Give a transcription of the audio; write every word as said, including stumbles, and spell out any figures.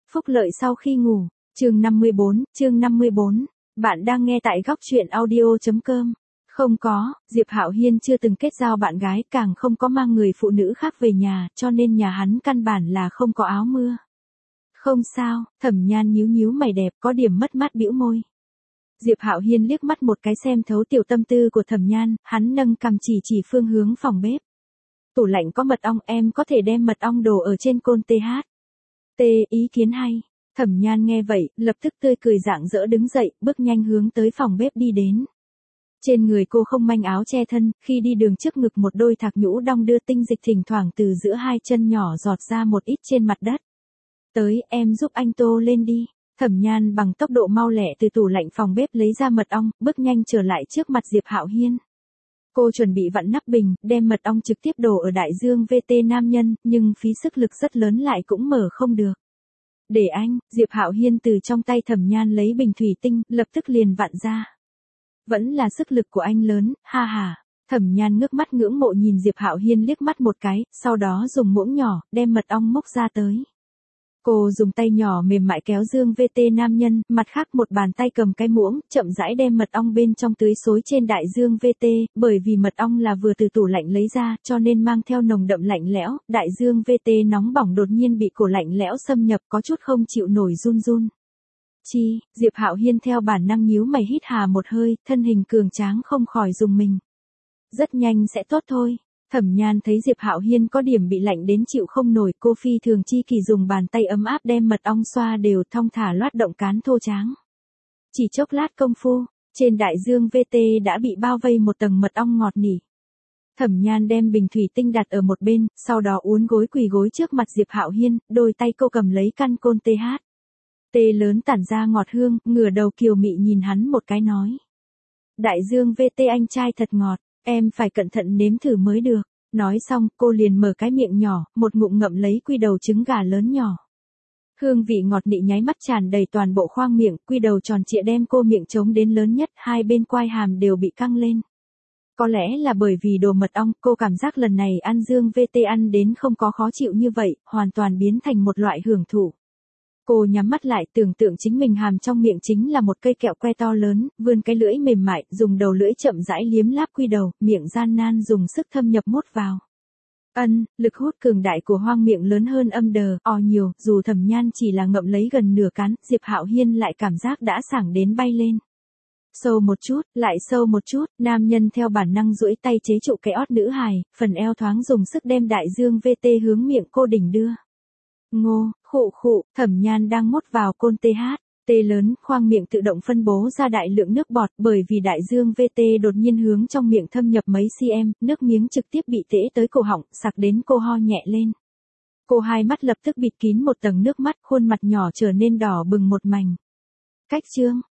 Phúc lợi sau khi ngủ, chương năm mươi bốn, chương năm mươi bốn. Bạn đang nghe tại góc truyện audio chấm com. Không có, Diệp Hạo Hiên chưa từng kết giao bạn gái, càng không có mang người phụ nữ khác về nhà, cho nên nhà hắn căn bản là không có áo mưa. Không sao, Thẩm Nhan nhíu nhíu mày đẹp, có điểm mất mát bĩu môi. Diệp Hạo Hiên liếc mắt một cái xem thấu tiểu tâm tư của Thẩm Nhan, hắn nâng cằm chỉ chỉ phương hướng phòng bếp. Tủ lạnh có mật ong, em có thể đem mật ong đổ ở trên côn th. T, ý kiến hay. Thẩm Nhan nghe vậy, lập tức tươi cười rạng rỡ đứng dậy, bước nhanh hướng tới phòng bếp đi đến. Trên người cô không manh áo che thân, khi đi đường trước ngực một đôi thạc nhũ đong đưa tinh dịch thỉnh thoảng từ giữa hai chân nhỏ giọt ra một ít trên mặt đất. Tới, em giúp anh tô lên đi. Thẩm Nhan bằng tốc độ mau lẹ từ tủ lạnh phòng bếp lấy ra mật ong, bước nhanh trở lại trước mặt Diệp Hạo Hiên. Cô chuẩn bị vặn nắp bình, đem mật ong trực tiếp đổ ở đại dương vê tê nam nhân, nhưng phí sức lực rất lớn lại cũng mở không được. Để anh, Diệp Hạo Hiên từ trong tay Thẩm Nhan lấy bình thủy tinh, lập tức liền vặn ra. Vẫn là sức lực của anh lớn, ha ha. Thẩm Nhan ngước mắt ngưỡng mộ nhìn Diệp Hạo Hiên liếc mắt một cái, sau đó dùng muỗng nhỏ, đem mật ong múc ra tới. Cô dùng tay nhỏ mềm mại kéo dương vê tê nam nhân, mặt khác một bàn tay cầm cái muỗng, chậm rãi đem mật ong bên trong tưới xối trên đại dương vê tê, bởi vì mật ong là vừa từ tủ lạnh lấy ra, cho nên mang theo nồng đậm lạnh lẽo, đại dương vê tê nóng bỏng đột nhiên bị cổ lạnh lẽo xâm nhập, có chút không chịu nổi run run. Chi, Diệp Hạo Hiên theo bản năng nhíu mày hít hà một hơi, thân hình cường tráng không khỏi dùng mình. Rất nhanh sẽ tốt thôi. Thẩm Nhan thấy Diệp Hạo Hiên có điểm bị lạnh đến chịu không nổi, cô phi thường chi kỳ dùng bàn tay ấm áp đem mật ong xoa đều, thong thả loát động cán thô tráng. Chỉ chốc lát công phu, trên đại dương vê tê đã bị bao vây một tầng mật ong ngọt nỉ. Thẩm Nhan đem bình thủy tinh đặt ở một bên, sau đó uốn gối quỳ gối trước mặt Diệp Hạo Hiên, đôi tay cô cầm lấy căn côn th. Tê lớn tản ra ngọt hương, ngửa đầu kiều mị nhìn hắn một cái nói. Đại dương vê tê anh trai thật ngọt, em phải cẩn thận nếm thử mới được. Nói xong, cô liền mở cái miệng nhỏ, một ngụm ngậm lấy quy đầu trứng gà lớn nhỏ. Hương vị ngọt nị nháy mắt tràn đầy toàn bộ khoang miệng, quy đầu tròn trịa đem cô miệng trống đến lớn nhất, hai bên quai hàm đều bị căng lên. Có lẽ là bởi vì đồ mật ong, cô cảm giác lần này ăn dương vê tê ăn đến không có khó chịu như vậy, hoàn toàn biến thành một loại hưởng thụ. Cô nhắm mắt lại, tưởng tượng chính mình hàm trong miệng chính là một cây kẹo que to lớn, vươn cái lưỡi mềm mại, dùng đầu lưỡi chậm rãi liếm láp quy đầu, miệng gian nan dùng sức thâm nhập mốt vào. Ân, lực hút cường đại của hoang miệng lớn hơn âm đờ, o nhiều, dù Thẩm Nhan chỉ là ngậm lấy gần nửa cán, Diệp Hạo Hiên lại cảm giác đã sảng đến bay lên. Sâu một chút, lại sâu một chút, nam nhân theo bản năng duỗi tay chế trụ cái ót nữ hài, phần eo thoáng dùng sức đem đại dương vê tê hướng miệng cô đỉnh đưa. Ngô, khụ khụ, Thẩm Nhan đang mốt vào côn th. Tê lớn, khoang miệng tự động phân bố ra đại lượng nước bọt, bởi vì đại dương vê tê đột nhiên hướng trong miệng thâm nhập mấy cm, nước miếng trực tiếp bị tễ tới cổ họng, sặc đến cô ho nhẹ lên. Cô hai mắt lập tức bịt kín một tầng nước mắt, khuôn mặt nhỏ trở nên đỏ bừng một mảnh. Cách chương,